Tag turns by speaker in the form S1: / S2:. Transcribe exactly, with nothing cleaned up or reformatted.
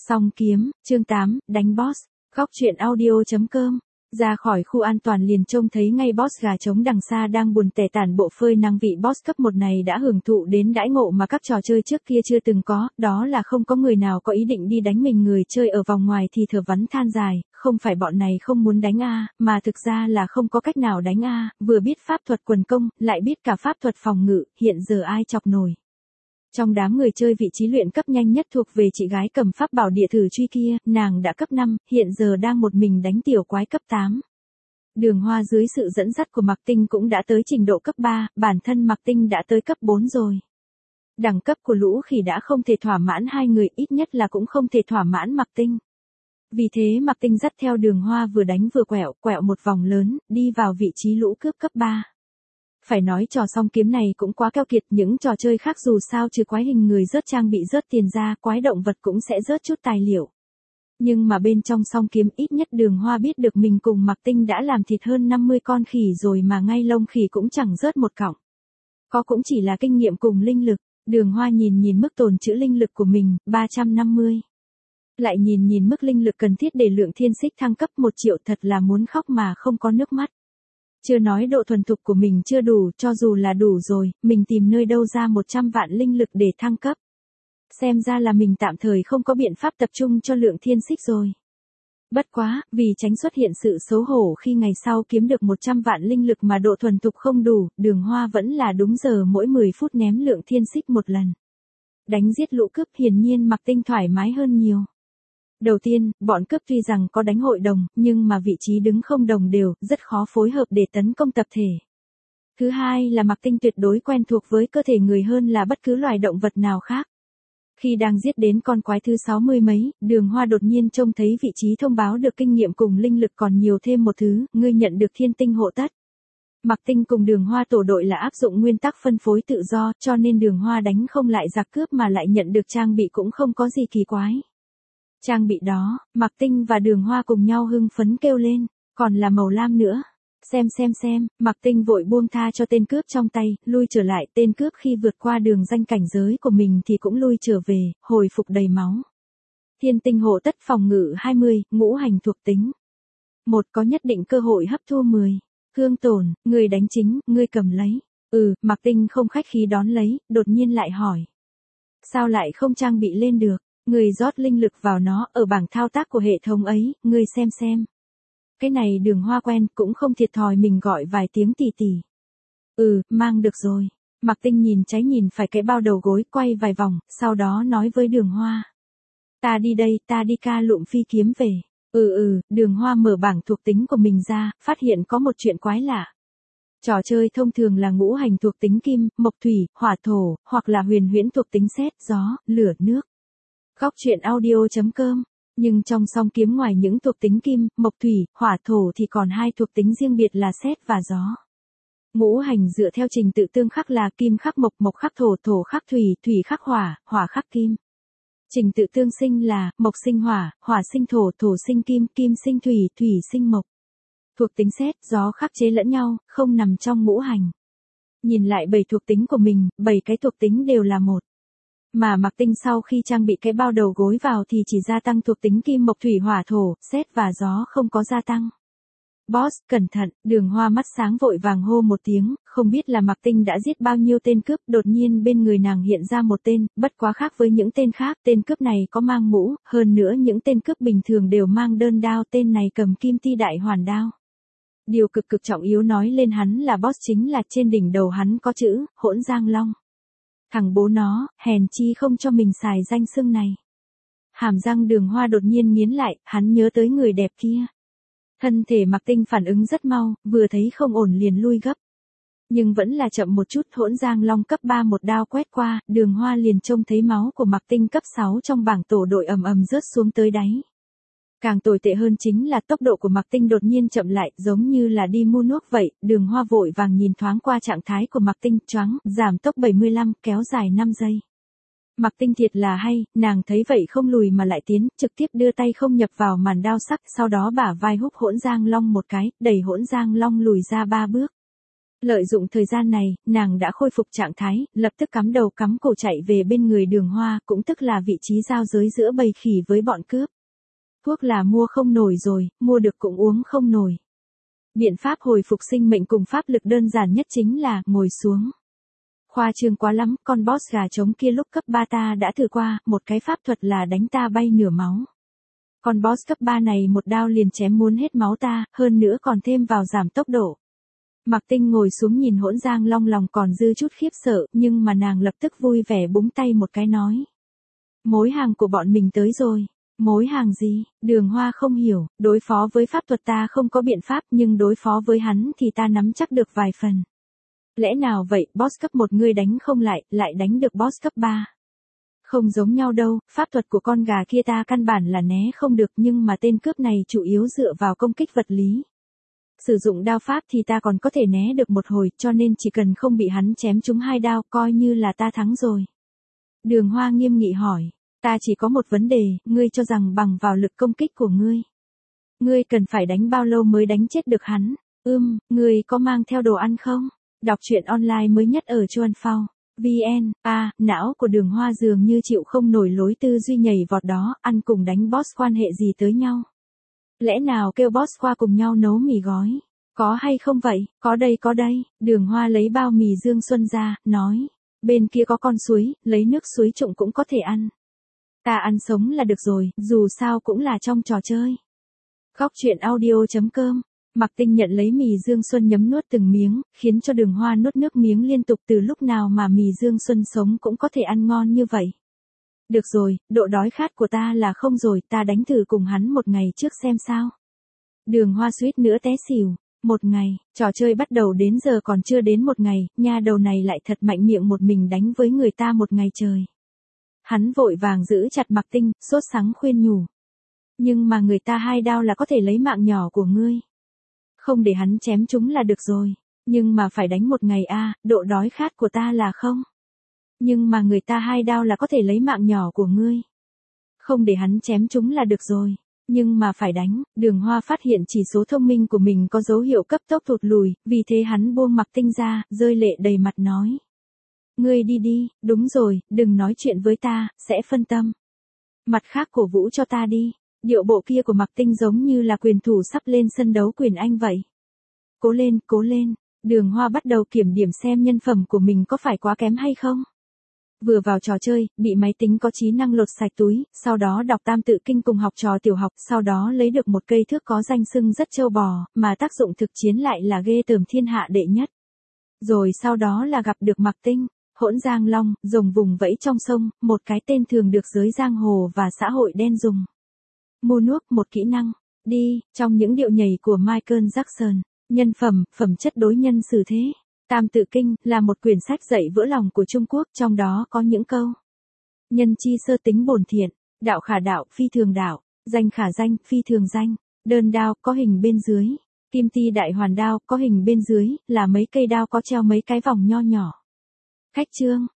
S1: Song kiếm, chương tám, đánh boss. Góc truyện audio chấm com. Ra khỏi khu an toàn liền trông thấy ngay boss gà trống đằng xa đang buồn tẻ tản bộ phơi nắng. Vị boss cấp một này đã hưởng thụ đến đãi ngộ mà các trò chơi trước kia chưa từng có, đó là không có người nào có ý định đi đánh mình. Người chơi ở vòng ngoài thì thở vắn than dài, không phải bọn này không muốn đánh a, mà thực ra là không có cách nào đánh a, vừa biết pháp thuật quần công, lại biết cả pháp thuật phòng ngự, hiện giờ ai chọc nổi. Trong đám người chơi vị trí luyện cấp nhanh nhất thuộc về chị gái cầm pháp bảo địa thử truy kia, nàng đã cấp năm, hiện giờ đang một mình đánh tiểu quái cấp tám. Đường Hoa dưới sự dẫn dắt của Mạc Tinh cũng đã tới trình độ cấp ba, bản thân Mạc Tinh đã tới cấp bốn rồi. Đẳng cấp của lũ khỉ đã không thể thỏa mãn hai người, ít nhất là cũng không thể thỏa mãn Mạc Tinh. Vì thế Mạc Tinh dắt theo Đường Hoa vừa đánh vừa quẹo, quẹo một vòng lớn, đi vào vị trí lũ cướp cấp ba. Phải nói trò song kiếm này cũng quá keo kiệt, những trò chơi khác dù sao trừ quái hình người rớt trang bị rớt tiền ra, quái động vật cũng sẽ rớt chút tài liệu. Nhưng mà bên trong song kiếm ít nhất Đường Hoa biết được mình cùng Mạc Tinh đã làm thịt hơn năm mươi con khỉ rồi mà ngay lông khỉ cũng chẳng rớt một cọng. Có cũng chỉ là kinh nghiệm cùng linh lực. Đường Hoa nhìn nhìn mức tồn trữ linh lực của mình, ba trăm năm mươi. Lại nhìn nhìn mức linh lực cần thiết để lượng thiên xích thăng cấp một triệu, thật là muốn khóc mà không có nước mắt. Chưa nói độ thuần thục của mình chưa đủ, cho dù là đủ rồi, mình tìm nơi đâu ra một trăm vạn linh lực để thăng cấp. Xem ra là mình tạm thời không có biện pháp tập trung cho lượng thiên xích rồi. Bất quá, vì tránh xuất hiện sự xấu hổ khi ngày sau kiếm được một trăm vạn linh lực mà độ thuần thục không đủ, Đường Hoa vẫn là đúng giờ mỗi mười phút ném lượng thiên xích một lần. Đánh giết lũ cướp hiển nhiên Mạc Tinh thoải mái hơn nhiều. Đầu tiên, bọn cướp tuy rằng có đánh hội đồng, nhưng mà vị trí đứng không đồng đều, rất khó phối hợp để tấn công tập thể. Thứ hai là Mạc Tinh tuyệt đối quen thuộc với cơ thể người hơn là bất cứ loài động vật nào khác. Khi đang giết đến con quái thứ sáu mươi mấy, Đường Hoa đột nhiên trông thấy vị trí thông báo được kinh nghiệm cùng linh lực còn nhiều thêm một thứ, ngươi nhận được thiên tinh hộ tất. Mạc Tinh cùng Đường Hoa tổ đội là áp dụng nguyên tắc phân phối tự do, cho nên Đường Hoa đánh không lại giặc cướp mà lại nhận được trang bị cũng không có gì kỳ quái. Trang bị đó, Mạc Tinh và Đường Hoa cùng nhau hưng phấn kêu lên, còn là màu lam nữa. Xem xem xem, Mạc Tinh vội buông tha cho tên cướp trong tay, lui trở lại. Tên cướp khi vượt qua đường ranh cảnh giới của mình thì cũng lui trở về, hồi phục đầy máu. Thiên tinh hộ tất phòng ngự hai mươi, ngũ hành thuộc tính. Một, có nhất định cơ hội hấp thu mười. Thương tổn, người đánh chính, ngươi cầm lấy. Ừ, Mạc Tinh không khách khí đón lấy, đột nhiên lại hỏi. Sao lại không trang bị lên được? Người rót linh lực vào nó, ở bảng thao tác của hệ thống ấy, ngươi xem xem. Cái này Đường Hoa quen, cũng không thiệt thòi mình gọi vài tiếng tỉ tỉ. Ừ, mang được rồi. Mạc Tinh nhìn trái nhìn phải cái bao đầu gối, quay vài vòng, sau đó nói với Đường Hoa. Ta đi đây, ta đi ca lụm phi kiếm về. Ừ ừ, Đường Hoa mở bảng thuộc tính của mình ra, phát hiện có một chuyện quái lạ. Trò chơi thông thường là ngũ hành thuộc tính kim, mộc thủy, hỏa thổ, hoặc là huyền huyễn thuộc tính sét, gió, lửa, nước. Góc truyện audio chấm com. Nhưng trong song kiếm ngoài những thuộc tính kim, mộc thủy, hỏa thổ thì còn hai thuộc tính riêng biệt là sét và gió. Ngũ hành dựa theo trình tự tương khắc là kim khắc mộc, mộc khắc thổ, thổ khắc thủy, thủy khắc hỏa, hỏa khắc kim. Trình tự tương sinh là mộc sinh hỏa, hỏa sinh thổ, thổ sinh kim, kim sinh thủy, thủy sinh mộc. Thuộc tính sét, gió khắc chế lẫn nhau, không nằm trong ngũ hành. Nhìn lại bảy thuộc tính của mình, bảy cái thuộc tính đều là một. Mà Mạc Tinh sau khi trang bị cái bao đầu gối vào thì chỉ gia tăng thuộc tính kim mộc thủy hỏa thổ, sét và gió không có gia tăng. Boss, cẩn thận, Đường Hoa mắt sáng vội vàng hô một tiếng, không biết là Mạc Tinh đã giết bao nhiêu tên cướp, đột nhiên bên người nàng hiện ra một tên, bất quá khác với những tên khác, tên cướp này có mang mũ, hơn nữa những tên cướp bình thường đều mang đơn đao, tên này cầm kim ti đại hoàn đao. Điều cực cực trọng yếu nói lên hắn là boss chính là trên đỉnh đầu hắn có chữ, Hỗn Giang Long. Thằng bố nó, hèn chi không cho mình xài danh xưng này. Hàm răng Đường Hoa đột nhiên nghiến lại, hắn nhớ tới người đẹp kia. Thân thể Mạc Tinh phản ứng rất mau, vừa thấy không ổn liền lui gấp. Nhưng vẫn là chậm một chút, Hỗn Giang Long cấp ba một đao quét qua, Đường Hoa liền trông thấy máu của Mạc Tinh cấp sáu trong bảng tổ đội ầm ầm rớt xuống tới đáy. Càng tồi tệ hơn chính là tốc độ của Mạc Tinh đột nhiên chậm lại, giống như là đi mua nước vậy. Đường Hoa vội vàng nhìn thoáng qua trạng thái của Mạc Tinh, choáng, giảm tốc bảy mươi lăm, kéo dài năm giây. Mạc Tinh thiệt là hay, nàng thấy vậy không lùi mà lại tiến, trực tiếp đưa tay không nhập vào màn đao sắc, sau đó bả vai húc Hỗn Giang Long một cái, đẩy Hỗn Giang Long lùi ra ba bước. Lợi dụng thời gian này, nàng đã khôi phục trạng thái, lập tức cắm đầu cắm cổ chạy về bên người Đường Hoa, cũng tức là vị trí giao giới giữa bầy khỉ với bọn cướp. Thuốc là mua không nổi rồi, mua được cũng uống không nổi. Biện pháp hồi phục sinh mệnh cùng pháp lực đơn giản nhất chính là ngồi xuống. Khoa trương quá lắm, con boss gà trống kia lúc cấp ba ta đã thử qua, một cái pháp thuật là đánh ta bay nửa máu. Con boss cấp ba này một đao liền chém muốn hết máu ta, hơn nữa còn thêm vào giảm tốc độ. Mạc Tinh ngồi xuống nhìn Hỗn Giang Long lòng còn dư chút khiếp sợ, nhưng mà nàng lập tức vui vẻ búng tay một cái nói. Mối hàng của bọn mình tới rồi. Mối hàng gì? Đường Hoa không hiểu, đối phó với pháp thuật ta không có biện pháp nhưng đối phó với hắn thì ta nắm chắc được vài phần. Lẽ nào vậy, boss cấp một ngươi đánh không lại, lại đánh được boss cấp ba. Không giống nhau đâu, pháp thuật của con gà kia ta căn bản là né không được nhưng mà tên cướp này chủ yếu dựa vào công kích vật lý. Sử dụng đao pháp thì ta còn có thể né được một hồi cho nên chỉ cần không bị hắn chém trúng hai đao coi như là ta thắng rồi. Đường Hoa nghiêm nghị hỏi, ta chỉ có một vấn đề, ngươi cho rằng bằng vào lực công kích của ngươi. Ngươi cần phải đánh bao lâu mới đánh chết được hắn? Ưm, ngươi có mang theo đồ ăn không? Đọc truyện online mới nhất ở Chuan Phao. vê en, à, não của Đường Hoa dường như chịu không nổi lối tư duy nhảy vọt đó, ăn cùng đánh boss quan hệ gì tới nhau. Lẽ nào kêu boss qua cùng nhau nấu mì gói? Có hay không vậy? Có đây có đây. Đường Hoa lấy bao mì Dương Xuân ra, nói. Bên kia có con suối, lấy nước suối trụng cũng có thể ăn. Ta ăn sống là được rồi, dù sao cũng là trong trò chơi. Góc truyện audio.com. Mạc Tinh nhận lấy mì Dương Xuân nhấm nuốt từng miếng, khiến cho Đường Hoa nuốt nước miếng liên tục từ lúc nào mà mì Dương Xuân sống cũng có thể ăn ngon như vậy. Được rồi, độ đói khát của ta là không rồi, ta đánh thử cùng hắn một ngày trước xem sao. Đường Hoa suýt nữa té xỉu. Một ngày, trò chơi bắt đầu đến giờ còn chưa đến một ngày, nha đầu này lại thật mạnh miệng một mình đánh với người ta một ngày trời. Hắn vội vàng giữ chặt Mạc Tinh, sốt sắng khuyên nhủ. Nhưng mà người ta hai đao là có thể lấy mạng nhỏ của ngươi. Không để hắn chém chúng là được rồi. Nhưng mà phải đánh một ngày a, độ đói khát của ta là không. Nhưng mà người ta hai đao là có thể lấy mạng nhỏ của ngươi. Không để hắn chém chúng là được rồi. Nhưng mà phải đánh, Đường Hoa phát hiện chỉ số thông minh của mình có dấu hiệu cấp tốc thụt lùi, vì thế hắn buông Mạc Tinh ra, rơi lệ đầy mặt nói. Ngươi đi đi, đúng rồi, đừng nói chuyện với ta, sẽ phân tâm. Mặt khác cổ vũ cho ta đi, điệu bộ kia của Mạc Tinh giống như là quyền thủ sắp lên sân đấu quyền Anh vậy. Cố lên, cố lên, Đường Hoa bắt đầu kiểm điểm xem nhân phẩm của mình có phải quá kém hay không. Vừa vào trò chơi, bị máy tính có trí năng lột sạch túi, sau đó đọc tam tự kinh cùng học trò tiểu học, sau đó lấy được một cây thước có danh xưng rất trâu bò, mà tác dụng thực chiến lại là ghê tởm thiên hạ đệ nhất. Rồi sau đó là gặp được Mạc Tinh, Hỗn Giang Long, rồng vùng vẫy trong sông, một cái tên thường được giới giang hồ và xã hội đen dùng. Mua nuốt một kỹ năng, đi, trong những điệu nhảy của Michael Jackson, nhân phẩm, phẩm chất đối nhân xử thế. Tam tự kinh là một quyển sách dạy vỡ lòng của Trung Quốc, trong đó có những câu. Nhân chi sơ tính bổn thiện, đạo khả đạo, phi thường đạo, danh khả danh, phi thường danh, đơn đao, có hình bên dưới, kim ti đại hoàn đao, có hình bên dưới, là mấy cây đao có treo mấy cái vòng nho nhỏ. Khách chương,